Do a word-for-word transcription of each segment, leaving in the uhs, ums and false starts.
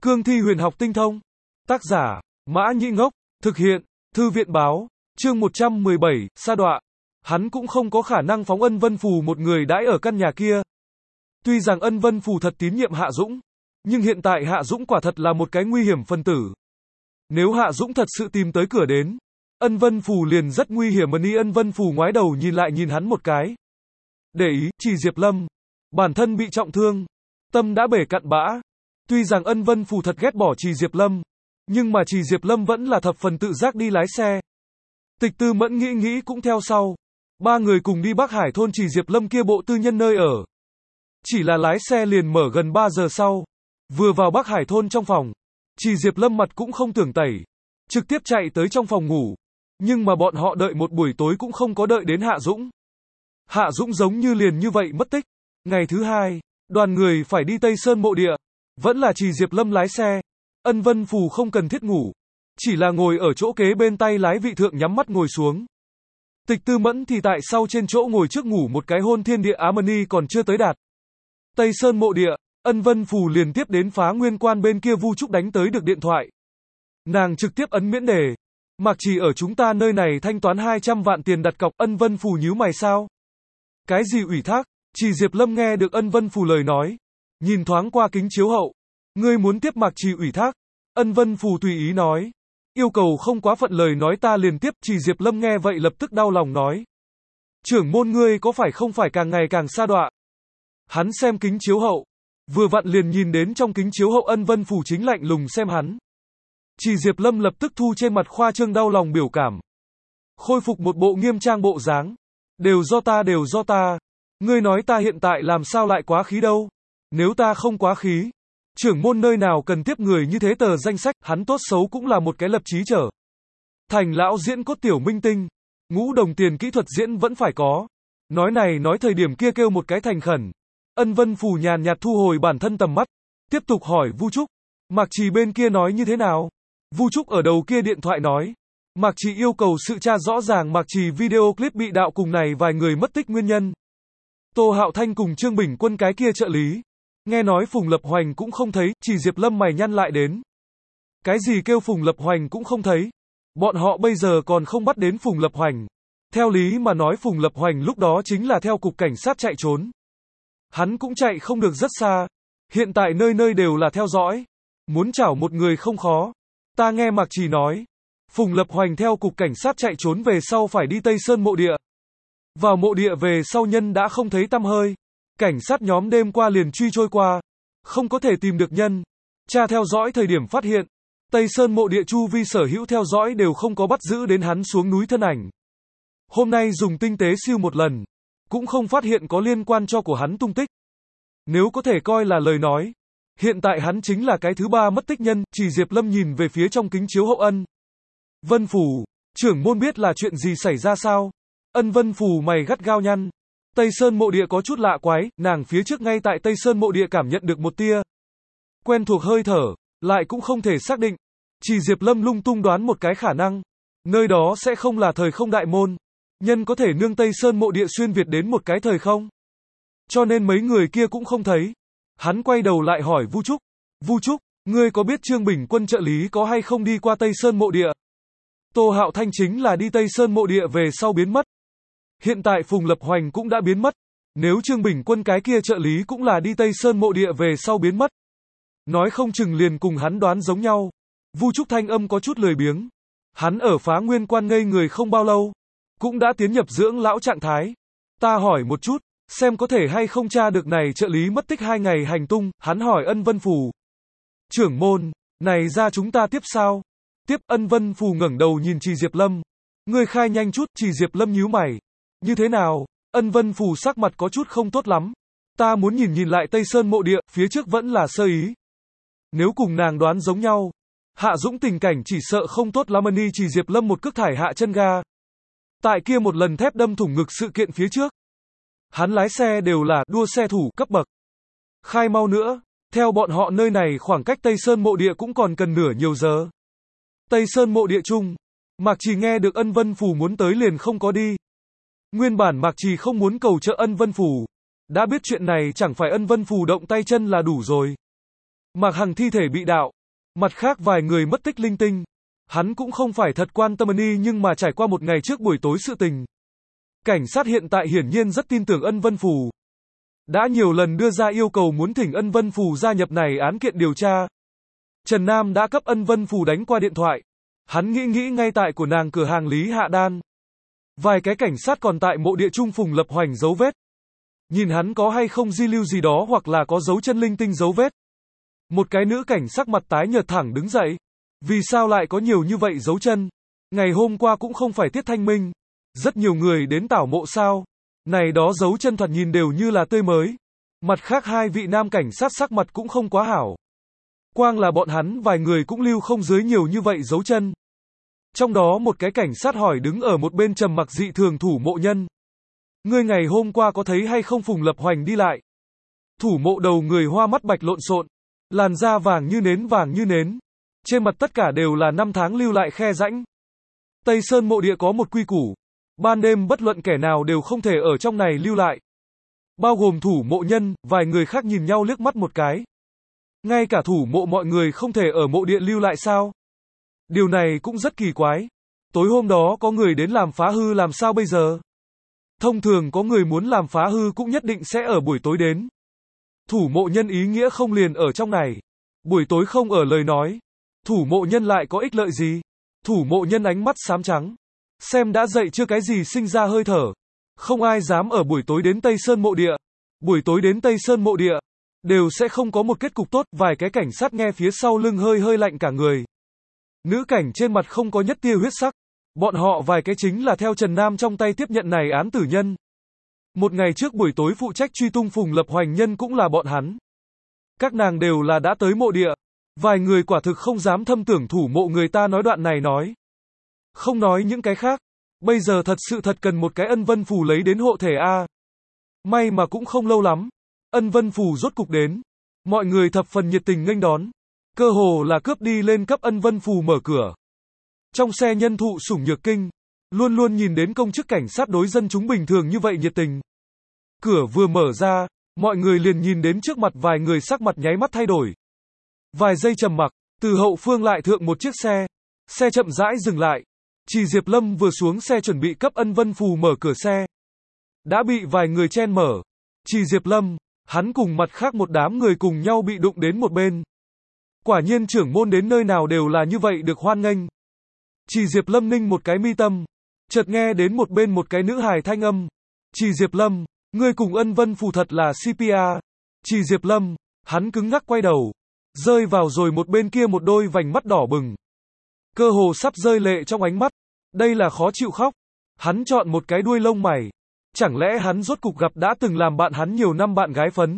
Cương thi huyền học tinh thông. Tác giả, Mã Nhĩ Ngốc. Thực hiện, Thư viện báo. Chương một trăm mười bảy, sa đọa. Hắn cũng không có khả năng phóng Ân Vân Phù một người đãi ở căn nhà kia. Tuy rằng Ân Vân Phù thật tín nhiệm Hạ Dũng, nhưng hiện tại Hạ Dũng quả thật là một cái nguy hiểm phân tử. Nếu Hạ Dũng thật sự tìm tới cửa đến, Ân Vân Phù liền rất nguy hiểm. Mà Ni Ân Vân Phù ngoái đầu nhìn lại nhìn hắn một cái. Để ý, Trì Diệp Lâm, bản thân bị trọng thương, tâm đã bể cặn bã. Tuy rằng Ân Vân Phù thật ghét bỏ Trì Diệp Lâm, nhưng mà Trì Diệp Lâm vẫn là thập phần tự giác đi lái xe. Tịch Tư Mẫn nghĩ nghĩ cũng theo sau. Ba người cùng đi Bắc Hải thôn Trì Diệp Lâm kia bộ tư nhân nơi ở. Chỉ là lái xe liền mở gần ba giờ sau. Vừa vào Bắc Hải thôn trong phòng, Trì Diệp Lâm mặt cũng không tưởng tẩy, trực tiếp chạy tới trong phòng ngủ. Nhưng mà bọn họ đợi một buổi tối cũng không có đợi đến Hạ Dũng. Hạ Dũng giống như liền như vậy mất tích. Ngày thứ hai, đoàn người phải đi Tây Sơn mộ địa. Vẫn là Trì Diệp Lâm lái xe. Ân Vân Phù không cần thiết ngủ, chỉ là ngồi ở chỗ kế bên tay lái vị thượng nhắm mắt ngồi xuống. Tịch Tư Mẫn thì tại sau trên chỗ ngồi trước ngủ một cái hôn thiên địa Á Mani còn chưa tới đạt. Tây Sơn mộ địa, Ân Vân Phù liền tiếp đến Phá Nguyên Quan bên kia Vu Trúc đánh tới được điện thoại. Nàng trực tiếp ấn miễn đề. Mặc chỉ ở chúng ta nơi này thanh toán hai trăm vạn tiền đặt cọc. Ân Vân Phù nhíu mày sao? Cái gì ủy thác? Trì Diệp Lâm nghe được Ân Vân Phù lời nói, nhìn thoáng qua kính chiếu hậu. Ngươi muốn tiếp Mạc Trì ủy thác? Ân Vân Phù tùy ý nói. Yêu cầu không quá phận lời nói ta liền tiếp. Trì Diệp Lâm nghe vậy lập tức đau lòng nói. Trưởng môn ngươi có phải không phải càng ngày càng sa đọa? Hắn xem kính chiếu hậu, vừa vặn liền nhìn đến trong kính chiếu hậu Ân Vân Phù chính lạnh lùng xem hắn. Trì Diệp Lâm lập tức thu trên mặt khoa trương đau lòng biểu cảm. Khôi phục một bộ nghiêm trang bộ dáng. Đều do ta đều do ta. Ngươi nói ta hiện tại làm sao lại quá khí đâu? Nếu ta không quá khí, trưởng môn nơi nào cần tiếp người như thế tờ danh sách. Hắn tốt xấu cũng là một cái lập chí trở thành lão diễn cốt tiểu minh tinh. Ngũ đồng tiền kỹ thuật diễn vẫn phải có. Nói này nói thời điểm kia kêu một cái thành khẩn. Ân Vân Phù nhàn nhạt thu hồi bản thân tầm mắt, tiếp tục hỏi Vu Trúc. Mạc Trì bên kia nói như thế nào? Vu Trúc ở đầu kia điện thoại nói. Mạc Trì yêu cầu sự tra rõ ràng Mạc Trì video clip bị đạo cùng này vài người mất tích nguyên nhân. Tô Hạo Thanh cùng Trương Bình Quân cái kia trợ lý. Nghe nói Phùng Lập Hoành cũng không thấy. Trì Diệp Lâm mày nhăn lại đến. Cái gì kêu Phùng Lập Hoành cũng không thấy? Bọn họ bây giờ còn không bắt đến Phùng Lập Hoành. Theo lý mà nói Phùng Lập Hoành lúc đó chính là theo cục cảnh sát chạy trốn. Hắn cũng chạy không được rất xa. Hiện tại nơi nơi đều là theo dõi. Muốn trảo một người không khó. Ta nghe Mạc Trì nói. Phùng Lập Hoành theo cục cảnh sát chạy trốn về sau phải đi Tây Sơn mộ địa. Vào mộ địa về sau nhân đã không thấy tăm hơi. Cảnh sát nhóm đêm qua liền truy trôi qua. Không có thể tìm được nhân. Tra theo dõi thời điểm phát hiện. Tây Sơn mộ địa chu vi sở hữu theo dõi đều không có bắt giữ đến hắn xuống núi thân ảnh. Hôm nay dùng tinh tế siêu một lần. Cũng không phát hiện có liên quan cho của hắn tung tích. Nếu có thể coi là lời nói. Hiện tại hắn chính là cái thứ ba mất tích nhân. Trì Diệp Lâm nhìn về phía trong kính chiếu hậu Ân Vân Phù. Trưởng môn biết là chuyện gì xảy ra sao? Ân Vân Phù mày gắt gao nhăn. Tây Sơn mộ địa có chút lạ quái. Nàng phía trước ngay tại Tây Sơn mộ địa cảm nhận được một tia quen thuộc hơi thở. Lại cũng không thể xác định. Trì Diệp Lâm lung tung đoán một cái khả năng. Nơi đó sẽ không là thời không đại môn. Nhân có thể nương Tây Sơn mộ địa xuyên Việt đến một cái thời không. Cho nên mấy người kia cũng không thấy. Hắn quay đầu lại hỏi Vu Trúc. Vu Trúc, ngươi có biết Trương Bình Quân trợ lý có hay không đi qua Tây Sơn mộ địa? Tô Hạo Thanh chính là đi Tây Sơn mộ địa về sau biến mất. Hiện tại Phùng Lập Hoành cũng đã biến mất. Nếu Trương Bình Quân cái kia trợ lý cũng là đi Tây Sơn mộ địa về sau biến mất. Nói không chừng liền cùng hắn đoán giống nhau. Vu Trúc thanh âm có chút lười biếng. Hắn ở Phá Nguyên Quan ngây người không bao lâu. Cũng đã tiến nhập dưỡng lão trạng thái. Ta hỏi một chút. Xem có thể hay không tra được này trợ lý mất tích hai ngày hành tung. Hắn hỏi Ân Vân Phù. Trưởng môn, này ra chúng ta tiếp sao? Tiếp. Ân Vân Phù ngẩng đầu nhìn Trì Diệp Lâm. Ngươi khai nhanh chút. Trì Diệp Lâm nhíu mày. Như thế nào? Ân Vân Phù sắc mặt có chút không tốt lắm. Ta muốn nhìn nhìn lại Tây Sơn mộ địa. Phía trước vẫn là sơ ý. Nếu cùng nàng đoán giống nhau, Hạ Dũng tình cảnh chỉ sợ không tốt lắm. Ni Trì Diệp Lâm một cước thải hạ chân ga. Tại kia một lần thép đâm thủng ngực sự kiện phía trước. Hắn lái xe đều là đua xe thủ cấp bậc. Khai mau nữa. Theo bọn họ nơi này khoảng cách Tây Sơn mộ địa cũng còn cần nửa nhiều giờ. Tây Sơn mộ địa chung. Mạc Trì nghe được Ân Vân Phù muốn tới liền không có đi. Nguyên bản Mạc Trì không muốn cầu trợ Ân Vân Phù. Đã biết chuyện này chẳng phải Ân Vân Phù động tay chân là đủ rồi. Mạc Hằng thi thể bị đạo. Mặt khác vài người mất tích linh tinh. Hắn cũng không phải thật quan tâm y nhưng mà trải qua một ngày trước buổi tối sự tình. Cảnh sát hiện tại hiển nhiên rất tin tưởng Ân Vân Phù. Đã nhiều lần đưa ra yêu cầu muốn thỉnh Ân Vân Phù gia nhập này án kiện điều tra. Trần Nam đã cấp Ân Vân Phù đánh qua điện thoại. Hắn nghĩ nghĩ ngay tại của nàng cửa hàng Lý Hạ Đan. Vài cái cảnh sát còn tại mộ địa Trung Phùng lập hoành dấu vết. Nhìn hắn có hay không di lưu gì đó hoặc là có dấu chân linh tinh dấu vết. Một cái nữ cảnh sắc mặt tái nhợt thẳng đứng dậy. Vì sao lại có nhiều như vậy dấu chân? Ngày hôm qua cũng không phải tiết thanh minh. Rất nhiều người đến tảo mộ sao? Này đó dấu chân thoạt nhìn đều như là tươi mới. Mặt khác hai vị nam cảnh sát sắc mặt cũng không quá hảo. Quang là bọn hắn vài người cũng lưu không dưới nhiều như vậy dấu chân. Trong đó một cái cảnh sát hỏi đứng ở một bên trầm mặc dị thường thủ mộ nhân. Ngươi ngày hôm qua có thấy hay không Phùng Lập Hoành đi lại? Thủ mộ đầu người hoa mắt bạch lộn xộn, làn da vàng như nến vàng như nến. Trên mặt tất cả đều là năm tháng lưu lại khe rãnh. Tây Sơn mộ địa có một quy củ. Ban đêm bất luận kẻ nào đều không thể ở trong này lưu lại. Bao gồm thủ mộ nhân, vài người khác nhìn nhau liếc mắt một cái. Ngay cả thủ mộ mọi người không thể ở mộ địa lưu lại sao? Điều này cũng rất kỳ quái. Tối hôm đó có người đến làm phá hư làm sao bây giờ? Thông thường có người muốn làm phá hư cũng nhất định sẽ ở buổi tối đến. Thủ mộ nhân ý nghĩa không liền ở trong này. Buổi tối không ở lời nói. Thủ mộ nhân lại có ích lợi gì? Thủ mộ nhân ánh mắt xám trắng. Xem đã dậy chưa cái gì sinh ra hơi thở. Không ai dám ở buổi tối đến Tây Sơn mộ địa. Buổi tối đến Tây Sơn mộ địa. Đều sẽ không có một kết cục tốt. Vài cái cảnh sát nghe phía sau lưng hơi hơi lạnh cả người. Nữ cảnh trên mặt không có nhất tia huyết sắc. Bọn họ vài cái chính là theo Trần Nam trong tay tiếp nhận này án tử nhân. Một ngày trước buổi tối phụ trách truy tung Phùng Lập Hoành nhân cũng là bọn hắn. Các nàng đều là đã tới mộ địa. Vài người quả thực không dám thâm tưởng thủ mộ người ta nói đoạn này nói. Không nói những cái khác. Bây giờ thật sự thật cần một cái Ân Vân Phù lấy đến hộ thể A. May mà cũng không lâu lắm. Ân Vân Phù rốt cục đến. Mọi người thập phần nhiệt tình nghênh đón. Cơ hồ là cướp đi lên cấp Ân Vân Phù mở cửa. Trong xe nhân thụ sủng nhược kinh. Luôn luôn nhìn đến công chức cảnh sát đối dân chúng bình thường như vậy nhiệt tình. Cửa vừa mở ra, mọi người liền nhìn đến trước mặt vài người sắc mặt nháy mắt thay đổi. Vài giây trầm mặc, từ hậu phương lại thượng một chiếc xe. Xe chậm rãi dừng lại. Chỉ Diệp Lâm vừa xuống xe chuẩn bị cấp Ân Vân Phù mở cửa xe. Đã bị vài người chen mở. Chỉ Diệp Lâm, hắn cùng mặt khác một đám người cùng nhau bị đụng đến một bên. Quả nhiên trưởng môn đến nơi nào đều là như vậy được hoan nghênh. Chỉ Diệp Lâm ninh một cái mi tâm. Chợt nghe đến một bên một cái nữ hài thanh âm. Chỉ Diệp Lâm, ngươi cùng Ân Vân Phù thật là xê pê a. Chỉ Diệp Lâm, hắn cứng ngắc quay đầu. Rơi vào rồi một bên kia một đôi vành mắt đỏ bừng. Cơ hồ sắp rơi lệ trong ánh mắt. Đây là khó chịu khóc. Hắn chọn một cái đuôi lông mày. Chẳng lẽ hắn rốt cục gặp đã từng làm bạn hắn nhiều năm bạn gái phấn.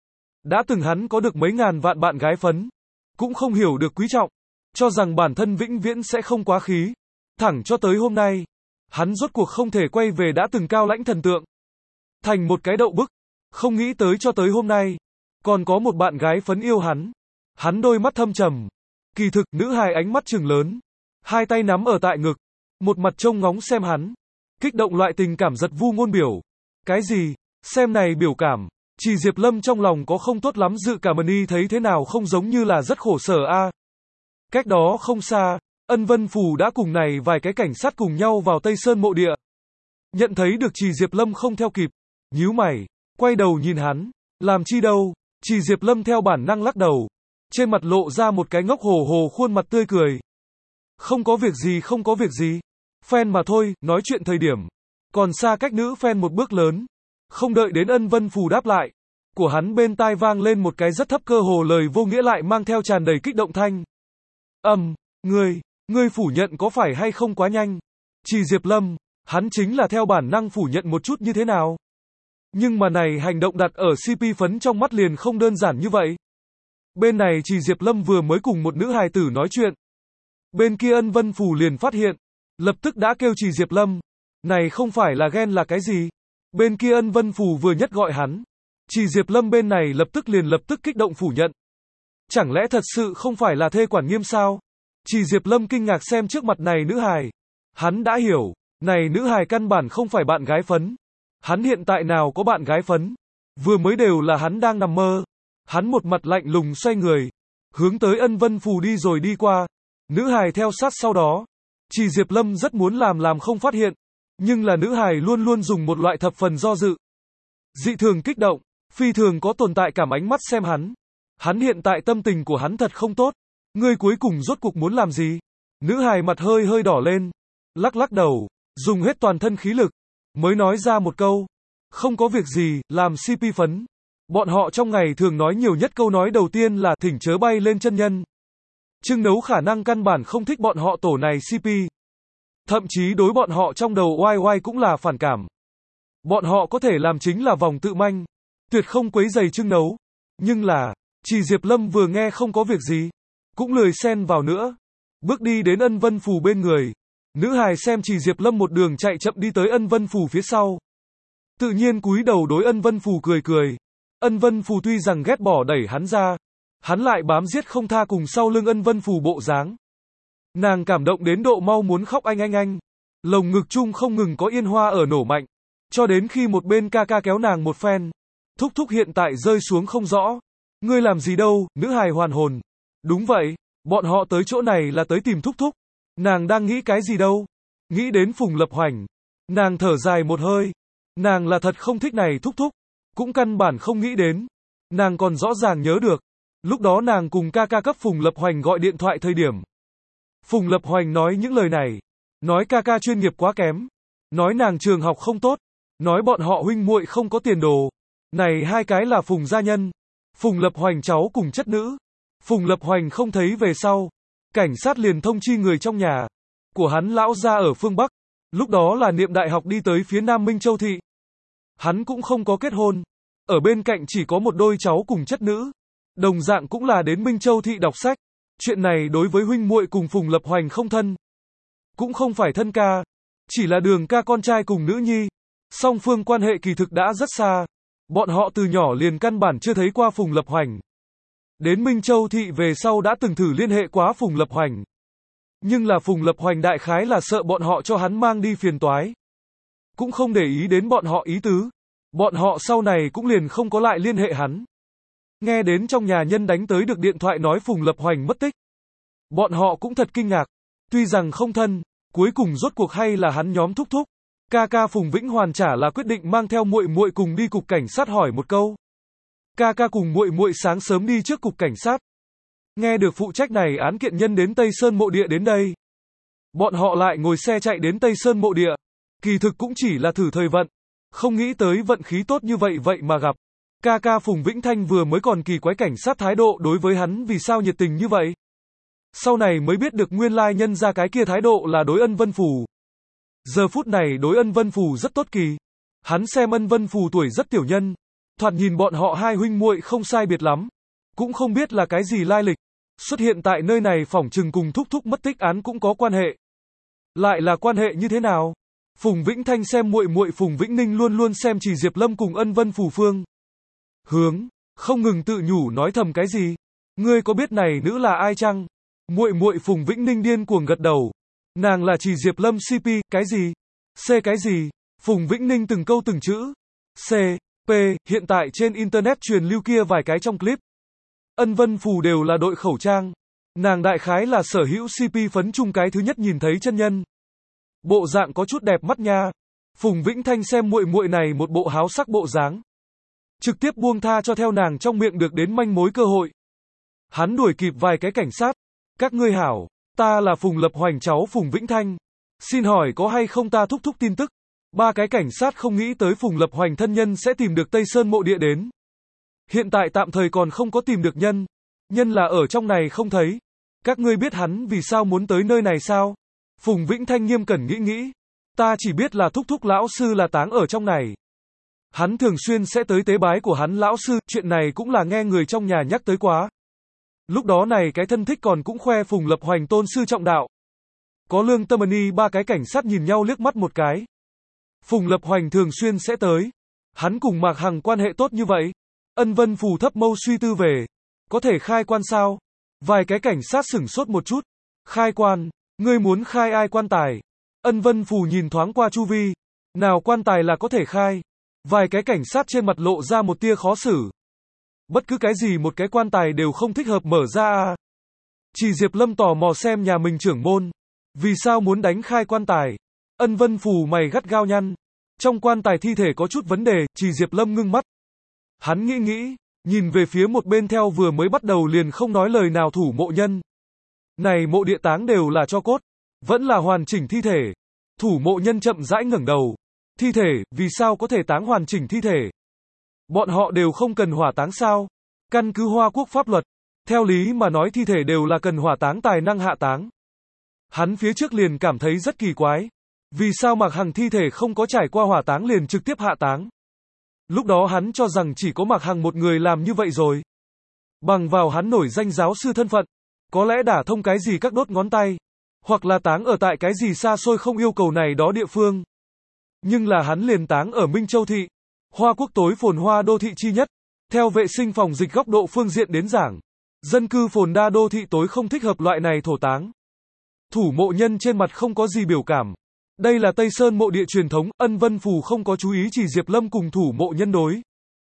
Đã từng hắn có được mấy ngàn vạn bạn gái phấn. Cũng không hiểu được quý trọng. Cho rằng bản thân vĩnh viễn sẽ không quá khí. Thẳng cho tới hôm nay. Hắn rốt cuộc không thể quay về đã từng cao lãnh thần tượng. Thành một cái đậu bức. Không nghĩ tới cho tới hôm nay. Còn có một bạn gái phấn yêu hắn. Hắn đôi mắt thâm trầm. Kỳ thực nữ hài ánh mắt trừng lớn. Hai tay nắm ở tại ngực. Một mặt trông ngóng xem hắn. Kích động loại tình cảm giật vu ngôn biểu. Cái gì? Xem này biểu cảm. Chỉ Diệp Lâm trong lòng có không tốt lắm dự cảm y thấy thế nào không giống như là rất khổ sở a. Cách đó không xa, Ân Vân Phù đã cùng này vài cái cảnh sát cùng nhau vào Tây Sơn mộ địa. Nhận thấy được Chỉ Diệp Lâm không theo kịp. Nhíu mày. Quay đầu nhìn hắn. Làm chi đâu? Chỉ Diệp Lâm theo bản năng lắc đầu. Trên mặt lộ ra một cái ngốc hồ hồ khuôn mặt tươi cười. Không có việc gì không có việc gì. Fan mà thôi, nói chuyện thời điểm. Còn xa cách nữ fan một bước lớn. Không đợi đến Ân Vân Phù đáp lại. Của hắn bên tai vang lên một cái rất thấp cơ hồ lời vô nghĩa lại mang theo tràn đầy kích động thanh. Ầm, um, ngươi, ngươi phủ nhận có phải hay không quá nhanh? Chỉ Diệp Lâm, hắn chính là theo bản năng phủ nhận một chút như thế nào? Nhưng mà này hành động đặt ở xê pê phấn trong mắt liền không đơn giản như vậy. Bên này Chỉ Diệp Lâm vừa mới cùng một nữ hài tử nói chuyện. Bên kia Ân Vân Phù liền phát hiện. Lập tức đã kêu Chỉ Diệp Lâm. Này không phải là ghen là cái gì? Bên kia Ân Vân Phù vừa nhất gọi hắn. Chỉ Diệp Lâm bên này lập tức liền lập tức kích động phủ nhận. Chẳng lẽ thật sự không phải là thê quản nghiêm sao? Chỉ Diệp Lâm kinh ngạc xem trước mặt này nữ hài. Hắn đã hiểu. Này nữ hài căn bản không phải bạn gái phấn. Hắn hiện tại nào có bạn gái phấn. Vừa mới đều là hắn đang nằm mơ. Hắn một mặt lạnh lùng xoay người. hướng tới Ân Vân Phù đi rồi đi qua. Nữ hài theo sát sau đó. Chỉ Diệp Lâm rất muốn làm làm không phát hiện, nhưng là nữ hài luôn luôn dùng một loại thập phần do dự. Dị thường kích động, phi thường có tồn tại cảm ánh mắt xem hắn. Hắn hiện tại tâm tình của hắn thật không tốt. Ngươi cuối cùng rốt cuộc muốn làm gì? Nữ hài mặt hơi hơi đỏ lên, lắc lắc đầu, dùng hết toàn thân khí lực, mới nói ra một câu. Không có việc gì, làm xê pê phấn. Bọn họ trong ngày thường nói nhiều nhất câu nói đầu tiên là thỉnh chớ bay lên chân nhân. Trương Nấu khả năng căn bản không thích bọn họ tổ này xê pê. Thậm chí đối bọn họ trong đầu oai oai cũng là phản cảm. Bọn họ có thể làm chính là vòng tự manh, tuyệt không quấy giày Trương Nấu. Nhưng là, chỉ Diệp Lâm vừa nghe không có việc gì, cũng lười xen vào nữa. Bước đi đến Ân Vân Phù bên người. Nữ hài xem chỉ Diệp Lâm một đường chạy chậm đi tới Ân Vân Phù phía sau. Tự nhiên cúi đầu đối Ân Vân Phù cười cười. Ân Vân Phù tuy rằng ghét bỏ đẩy hắn ra, hắn lại bám giết không tha cùng sau lưng Ân Vân Phù bộ dáng. Nàng cảm động đến độ mau muốn khóc anh anh anh. Lồng ngực chung không ngừng có yên hoa ở nổ mạnh. Cho đến khi một bên ca ca kéo nàng một phen. Thúc thúc hiện tại rơi xuống không rõ. Ngươi làm gì đâu, nữ hài hoàn hồn. Đúng vậy, bọn họ tới chỗ này là tới tìm thúc thúc. Nàng đang nghĩ cái gì đâu? Nghĩ đến Phùng Lập Hoành. Nàng thở dài một hơi. Nàng là thật không thích này thúc thúc. Cũng căn bản không nghĩ đến. Nàng còn rõ ràng nhớ được. Lúc đó nàng cùng ca ca cấp Phùng Lập Hoành gọi điện thoại thời điểm. Phùng Lập Hoành nói những lời này. Nói ca ca chuyên nghiệp quá kém. Nói nàng trường học không tốt. Nói bọn họ huynh muội không có tiền đồ. Này hai cái là Phùng gia nhân. Phùng Lập Hoành cháu cùng chất nữ. Phùng Lập Hoành không thấy về sau. Cảnh sát liền thông chi người trong nhà của hắn lão gia ở phương Bắc. Lúc đó là niệm đại học đi tới phía Nam Minh Châu Thị. Hắn cũng không có kết hôn. Ở bên cạnh chỉ có một đôi cháu cùng chất nữ. Đồng dạng cũng là đến Minh Châu Thị đọc sách. Chuyện này đối với huynh muội cùng Phùng Lập Hoành không thân. Cũng không phải thân ca. Chỉ là Đường ca con trai cùng nữ nhi. Song phương quan hệ kỳ thực đã rất xa. Bọn họ từ nhỏ liền căn bản chưa thấy qua Phùng Lập Hoành. Đến Minh Châu Thị về sau đã từng thử liên hệ quá Phùng Lập Hoành. Nhưng là Phùng Lập Hoành đại khái là sợ bọn họ cho hắn mang đi phiền toái. Cũng không để ý đến bọn họ ý tứ. Bọn họ sau này cũng liền không có lại liên hệ hắn. Nghe đến trong nhà nhân đánh tới được điện thoại nói Phùng Lập Hoành mất tích. Bọn họ cũng thật kinh ngạc. Tuy rằng không thân, cuối cùng rốt cuộc hay là hắn nhóm thúc thúc. Ca ca Phùng Vĩnh Hoàn chả là quyết định mang theo muội muội cùng đi cục cảnh sát hỏi một câu. Ca ca cùng muội muội sáng sớm đi trước cục cảnh sát. Nghe được phụ trách này án kiện nhân đến Tây Sơn Mộ Địa đến đây. Bọn họ lại ngồi xe chạy đến Tây Sơn Mộ Địa. Kỳ thực cũng chỉ là thử thời vận. Không nghĩ tới vận khí tốt như vậy vậy mà gặp. Ca ca Phùng Vĩnh Thanh vừa mới còn kỳ quái cảnh sát thái độ đối với hắn vì sao nhiệt tình như vậy. Sau này mới biết được nguyên lai nhân ra cái kia thái độ là đối Ân Vân Phù. Giờ phút này đối Ân Vân Phù rất tốt kỳ. Hắn xem Ân Vân Phù tuổi rất tiểu nhân. Thoạt nhìn bọn họ hai huynh muội không sai biệt lắm. Cũng không biết là cái gì lai lịch. Xuất hiện tại nơi này phỏng chừng cùng thúc thúc mất tích án cũng có quan hệ. Lại là quan hệ như thế nào? Phùng Vĩnh Thanh xem muội muội Phùng Vĩnh Ninh luôn luôn xem chỉ Diệp Lâm cùng Ân Vân Phù phương. Hướng, không ngừng tự nhủ nói thầm cái gì? Ngươi có biết này nữ là ai chăng? Muội muội Phùng Vĩnh Ninh điên cuồng gật đầu. Nàng là chỉ Diệp Lâm xê pê, cái gì? C cái gì? Phùng Vĩnh Ninh từng câu từng chữ. C, P, hiện tại trên internet truyền lưu kia vài cái trong clip. Ân Vân Phù đều là đội khẩu trang. Nàng đại khái là sở hữu xê pê phấn chung cái thứ nhất nhìn thấy chân nhân. Bộ dạng có chút đẹp mắt nha. Phùng Vĩnh Thanh xem muội muội này một bộ háo sắc bộ dáng. Trực tiếp buông tha cho theo nàng trong miệng được đến manh mối cơ hội. Hắn đuổi kịp vài cái cảnh sát. Các ngươi hảo, ta là Phùng Lập Hoành cháu Phùng Vĩnh Thanh. Xin hỏi có hay không ta thúc thúc tin tức. Ba cái cảnh sát không nghĩ tới Phùng Lập Hoành thân nhân sẽ tìm được Tây Sơn Mộ Địa đến. Hiện tại tạm thời còn không có tìm được nhân. Nhân là ở trong này không thấy. Các ngươi biết hắn vì sao muốn tới nơi này sao? Phùng Vĩnh Thanh nghiêm cẩn nghĩ nghĩ. Ta chỉ biết là thúc thúc lão sư là táng ở trong này. Hắn thường xuyên sẽ tới tế bái của hắn lão sư, chuyện này cũng là nghe người trong nhà nhắc tới quá. Lúc đó này cái thân thích còn cũng khoe Phùng Lập Hoành tôn sư trọng đạo. Có lương tâm ni ba cái cảnh sát nhìn nhau liếc mắt một cái. Phùng Lập Hoành thường xuyên sẽ tới. Hắn cùng Mạc Hằng quan hệ tốt như vậy. Ân Vân Phù thấp mâu suy tư về. Có thể khai quan sao? Vài cái cảnh sát sửng sốt một chút. Khai quan? Ngươi muốn khai ai quan tài? Ân Vân Phù nhìn thoáng qua chu vi. Nào quan tài là có thể khai? Vài cái cảnh sát trên mặt lộ ra một tia khó xử. Bất cứ cái gì một cái quan tài đều không thích hợp mở ra à. Chỉ Diệp Lâm tò mò xem nhà mình trưởng môn. Vì sao muốn đánh khai quan tài? Ân Vân Phù mày gắt gao nhăn. Trong quan tài thi thể có chút vấn đề, Chỉ Diệp Lâm ngưng mắt. Hắn nghĩ nghĩ, nhìn về phía một bên theo vừa mới bắt đầu liền không nói lời nào thủ mộ nhân. Này mộ địa táng đều là tro cốt, vẫn là hoàn chỉnh thi thể. Thủ mộ nhân chậm rãi ngẩng đầu. Thi thể, vì sao có thể táng hoàn chỉnh thi thể? Bọn họ đều không cần hỏa táng sao? Căn cứ Hoa Quốc pháp luật, theo lý mà nói thi thể đều là cần hỏa táng tài năng hạ táng. Hắn phía trước liền cảm thấy rất kỳ quái. Vì sao Mạc Hằng thi thể không có trải qua hỏa táng liền trực tiếp hạ táng? Lúc đó hắn cho rằng chỉ có Mạc Hằng một người làm như vậy rồi. Bằng vào hắn nổi danh giáo sư thân phận, có lẽ đả thông cái gì các đốt ngón tay, hoặc là táng ở tại cái gì xa xôi không yêu cầu này đó địa phương. Nhưng là hắn liền táng ở Minh Châu Thị, Hoa Quốc tối phồn hoa đô thị chi nhất. Theo vệ sinh phòng dịch góc độ phương diện đến giảng, dân cư phồn đa đô thị tối không thích hợp loại này thổ táng. Thủ mộ nhân trên mặt không có gì biểu cảm. Đây là Tây Sơn mộ địa truyền thống, Ân Vân Phù không có chú ý Chỉ Diệp Lâm cùng thủ mộ nhân đối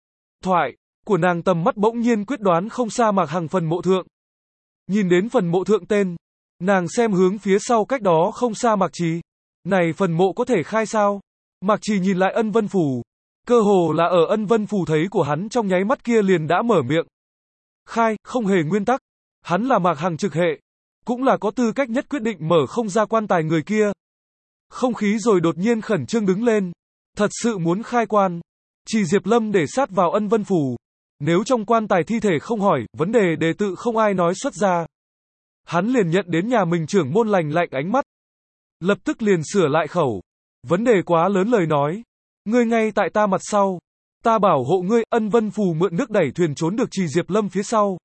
thoại của nàng, tầm mắt bỗng nhiên quyết đoán không xa Mạc Hằng phần mộ thượng. Nhìn đến phần mộ thượng tên, nàng xem hướng phía sau cách đó không xa Mạc Trì. Này phần mộ có thể khai sao? Mạc Trì nhìn lại Ân Vân Phù. Cơ hồ là ở Ân Vân Phù thấy của hắn trong nháy mắt kia liền đã mở miệng. Khai, không hề nguyên tắc. Hắn là Mạc Hằng trực hệ, cũng là có tư cách nhất quyết định mở không ra quan tài người kia. Không khí rồi đột nhiên khẩn trương đứng lên. Thật sự muốn khai quan. Chỉ Diệp Lâm để sát vào Ân Vân Phù. Nếu trong quan tài thi thể không hỏi, vấn đề đề tự không ai nói xuất ra. Hắn liền nhận đến nhà mình trưởng môn lành lạnh ánh mắt. Lập tức liền sửa lại khẩu. Vấn đề quá lớn lời nói. Ngươi ngay tại ta mặt sau. Ta bảo hộ ngươi, Ân Vân Phù mượn nước đẩy thuyền trốn được Chỉ Diệp Lâm phía sau.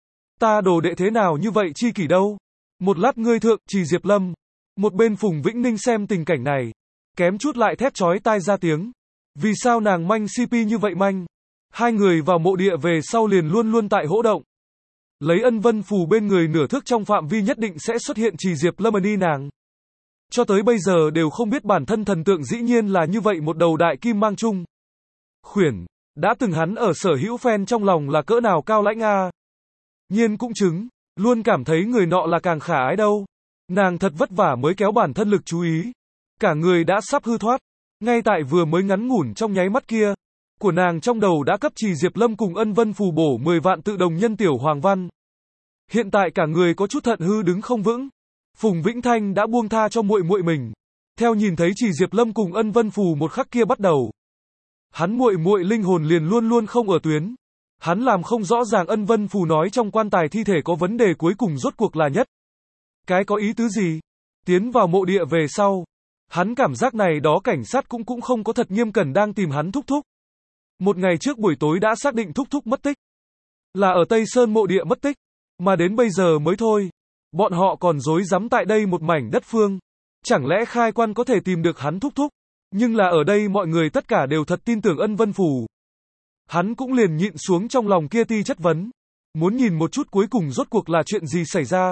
Ta đồ đệ thế nào như vậy chi kỷ đâu. Một lát ngươi thượng, Chỉ Diệp Lâm. Một bên Phùng Vĩnh Ninh xem tình cảnh này, kém chút lại thét chói tai ra tiếng. Vì sao nàng manh xê pê như vậy manh? Hai người vào mộ địa về sau liền luôn luôn tại hỗ động. Lấy Ân Vân Phù bên người nửa thước trong phạm vi nhất định sẽ xuất hiện Chỉ Diệp Lâm đi nàng. Cho tới bây giờ đều không biết bản thân thần tượng dĩ nhiên là như vậy một đầu đại kim mang chung. Khuyển, đã từng hắn ở sở hữu fan trong lòng là cỡ nào cao lãnh a. Nhiên cũng chứng, luôn cảm thấy người nọ là càng khả ái đâu. Nàng thật vất vả mới kéo bản thân lực chú ý. Cả người đã sắp hư thoát. Ngay tại vừa mới ngắn ngủn trong nháy mắt kia, của nàng trong đầu đã cấp Chỉ Diệp Lâm cùng Ân Vân Phù bổ mười vạn tự đồng nhân tiểu hoàng văn. Hiện tại cả người có chút thận hư đứng không vững. Phùng Vĩnh Thanh đã buông tha cho muội muội mình. Theo nhìn thấy Chỉ Diệp Lâm cùng Ân Vân Phù một khắc kia bắt đầu, hắn muội muội linh hồn liền luôn luôn không ở tuyến. Hắn làm không rõ ràng Ân Vân Phù nói trong quan tài thi thể có vấn đề cuối cùng rốt cuộc là nhất. Cái có ý tứ gì? Tiến vào mộ địa về sau, hắn cảm giác này đó cảnh sát cũng cũng không có thật nghiêm cẩn đang tìm hắn thúc thúc. Một ngày trước buổi tối đã xác định thúc thúc mất tích. Là ở Tây Sơn mộ địa mất tích. Mà đến bây giờ mới thôi. Bọn họ còn rối rắm tại đây một mảnh đất phương. Chẳng lẽ khai quan có thể tìm được hắn thúc thúc? Nhưng là ở đây mọi người tất cả đều thật tin tưởng Ân Vân Phù. Hắn cũng liền nhịn xuống trong lòng kia ti chất vấn. Muốn nhìn một chút cuối cùng rốt cuộc là chuyện gì xảy ra.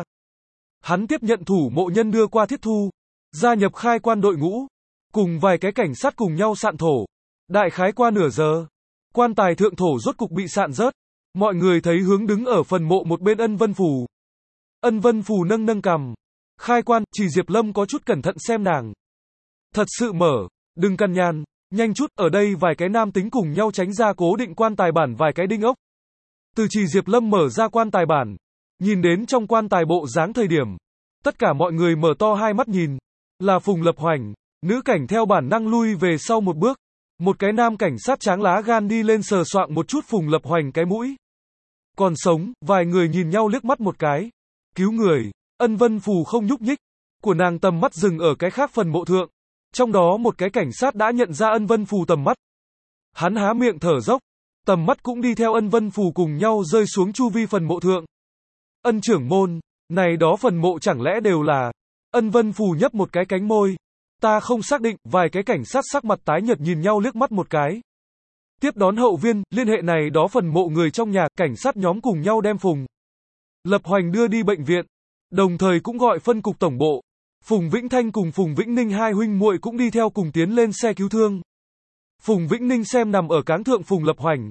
Hắn tiếp nhận thủ mộ nhân đưa qua thiết thu. Gia nhập khai quan đội ngũ. Cùng vài cái cảnh sát cùng nhau sạn thổ. Đại khái qua nửa giờ. Quan tài thượng thổ rốt cục bị sạn rớt. Mọi người thấy hướng đứng ở phần mộ một bên Ân Vân Phù. Ân Vân Phù nâng nâng cằm. Khai quan, Chỉ Diệp Lâm có chút cẩn thận xem nàng. Thật sự mở, đừng cằn nhằn, nhanh chút, ở đây vài cái nam tính cùng nhau tránh ra cố định quan tài bản vài cái đinh ốc. Từ Chỉ Diệp Lâm mở ra quan tài bản, nhìn đến trong quan tài bộ dáng thời điểm. Tất cả mọi người mở to hai mắt nhìn. Là Phùng Lập Hoành, nữ cảnh theo bản năng lui về sau một bước. Một cái nam cảnh sát tráng lá gan đi lên sờ soạng một chút Phùng Lập Hoành cái mũi. Còn sống, vài người nhìn nhau liếc mắt một cái. Cứu người, Ân Vân Phù không nhúc nhích. Của nàng tầm mắt dừng ở cái khác phần mộ thượng. Trong đó một cái cảnh sát đã nhận ra Ân Vân Phù tầm mắt. Hắn há miệng thở dốc. Tầm mắt cũng đi theo Ân Vân Phù cùng nhau rơi xuống chu vi phần mộ thượng. Ân trưởng môn, này đó phần mộ chẳng lẽ đều là... Ân Vân Phù nhấp một cái cánh môi. Ta không xác định, vài cái cảnh sát sắc mặt tái nhợt nhìn nhau liếc mắt một cái. Tiếp đón hậu viên, liên hệ này đó phần mộ người trong nhà, cảnh sát nhóm cùng nhau đem Phùng Lập Hoành đưa đi bệnh viện. Đồng thời cũng gọi phân cục tổng bộ. Phùng Vĩnh Thanh cùng Phùng Vĩnh Ninh hai huynh muội cũng đi theo cùng tiến lên xe cứu thương. Phùng Vĩnh Ninh xem nằm ở cáng thượng Phùng Lập Hoành.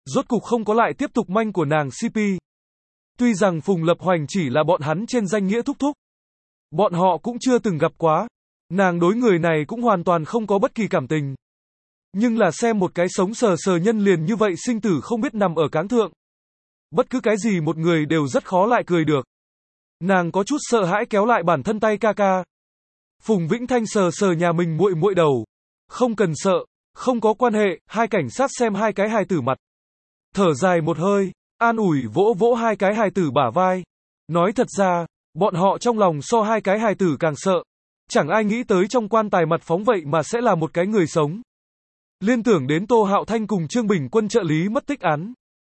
Rốt cục không có lại tiếp tục manh của nàng xê pê. Tuy rằng Phùng Lập Hoành chỉ là bọn hắn trên danh nghĩa thúc thúc. Bọn họ cũng chưa từng gặp quá. Nàng đối người này cũng hoàn toàn không có bất kỳ cảm tình. Nhưng là xem một cái sống sờ sờ nhân liền như vậy sinh tử không biết nằm ở cáng thượng. Bất cứ cái gì một người đều rất khó lại cười được. Nàng có chút sợ hãi kéo lại bản thân tay ca ca. Phùng Vĩnh Thanh sờ sờ nhà mình muội muội đầu. Không cần sợ, không có quan hệ, hai cảnh sát xem hai cái hài tử mặt. Thở dài một hơi, an ủi vỗ vỗ hai cái hài tử bả vai. Nói thật ra, bọn họ trong lòng so hai cái hài tử càng sợ. Chẳng ai nghĩ tới trong quan tài mặt phóng vậy mà sẽ là một cái người sống. Liên tưởng đến Tô Hạo Thanh cùng Trương Bình Quân trợ lý mất tích án.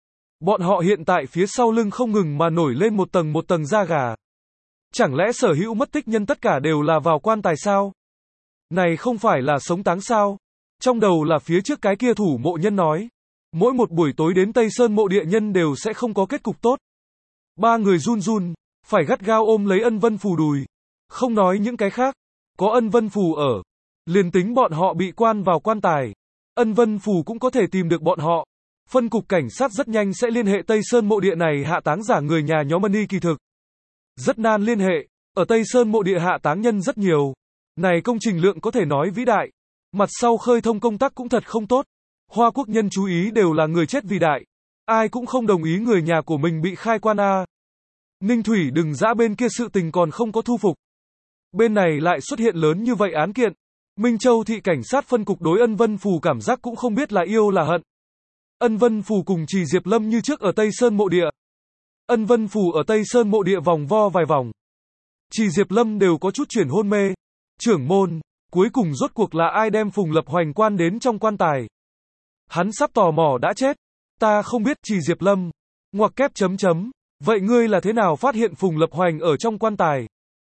Bọn họ hiện tại phía sau lưng không ngừng mà nổi lên một tầng một tầng da gà. Chẳng lẽ sở hữu mất tích nhân tất cả đều là vào quan tài sao? Này không phải là sống táng sao? Trong đầu là phía trước cái kia thủ mộ nhân nói. Mỗi một buổi tối đến Tây Sơn mộ địa nhân đều sẽ không có kết cục tốt. Ba người run run, phải gắt gao ôm lấy Ân Vân Phù đùi. Không nói những cái khác, có Ân Vân Phù ở. Liền tính bọn họ bị quan vào quan tài. Ân Vân Phù cũng có thể tìm được bọn họ. Phân cục cảnh sát rất nhanh sẽ liên hệ Tây Sơn mộ địa này hạ táng giả người nhà nhóm Money kỳ thực. Rất nan liên hệ, ở Tây Sơn mộ địa hạ táng nhân rất nhiều. Này công trình lượng có thể nói vĩ đại. Mặt sau khơi thông công tác cũng thật không tốt. Hoa quốc nhân chú ý đều là người chết vì đại. Ai cũng không đồng ý người nhà của mình bị khai quan a. Ninh Thủy đừng dã bên kia sự tình còn không có thu phục. Bên này lại xuất hiện lớn như vậy án kiện. Minh Châu thị cảnh sát phân cục đối Ân Vân Phù cảm giác cũng không biết là yêu là hận. Ân Vân Phù cùng Trì Diệp Lâm như trước ở Tây Sơn mộ địa. Ân Vân Phù ở Tây Sơn mộ địa vòng vo vài vòng. Trì Diệp Lâm đều có chút chuyển hôn mê. Trưởng môn, cuối cùng rốt cuộc là ai đem Phùng Lập Hoành quan đến trong quan tài? Hắn sắp tò mò đã chết. Ta không biết. Trì Diệp Lâm. Ngoặc kép chấm chấm. Vậy ngươi là thế nào phát hiện Phùng Lập Hoành ở trong quan tài?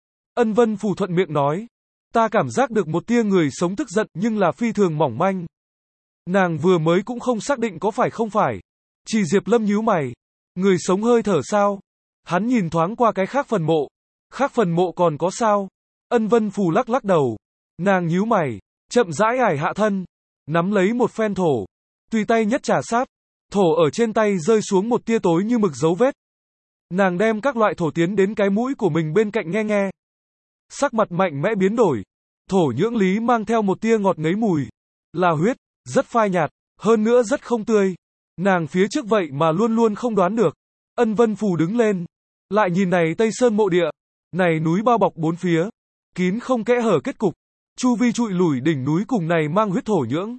Ân Vân Phù thuận miệng nói. Ta cảm giác được một tia người sống tức giận nhưng là phi thường mỏng manh. Nàng vừa mới cũng không xác định có phải không phải. Trì Diệp Lâm nhíu mày. Người sống hơi thở sao? Hắn nhìn thoáng qua cái khác phần mộ. Khác phần mộ còn có sao? Ân Vân Phù lắc lắc đầu. Nàng nhíu mày. Chậm rãi ải hạ thân. Nắm lấy một phen thổ. Tùy tay nhất trà sát. Thổ ở trên tay rơi xuống một tia tối như mực dấu vết. Nàng đem các loại thổ tiến đến cái mũi của mình bên cạnh nghe nghe. Sắc mặt mạnh mẽ biến đổi. Thổ nhưỡng lý mang theo một tia ngọt ngấy mùi. Là huyết, rất phai nhạt, hơn nữa rất không tươi. Nàng phía trước vậy mà luôn luôn không đoán được. Ân Vân Phù đứng lên. Lại nhìn này Tây Sơn mộ địa. Này núi bao bọc bốn phía. Kín không kẽ hở kết cục. Chu vi trụi lủi đỉnh núi cùng này mang huyết thổ nhưỡng.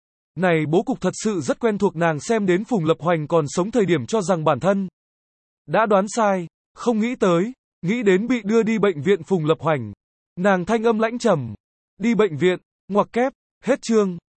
Này bố cục thật sự rất quen thuộc. Nàng xem đến Phùng Lập Hoành còn sống thời điểm cho rằng bản thân đã đoán sai, không nghĩ tới, nghĩ đến bị đưa đi bệnh viện Phùng Lập Hoành. Nàng thanh âm lãnh trầm. Đi bệnh viện, ngoặc kép, hết chương.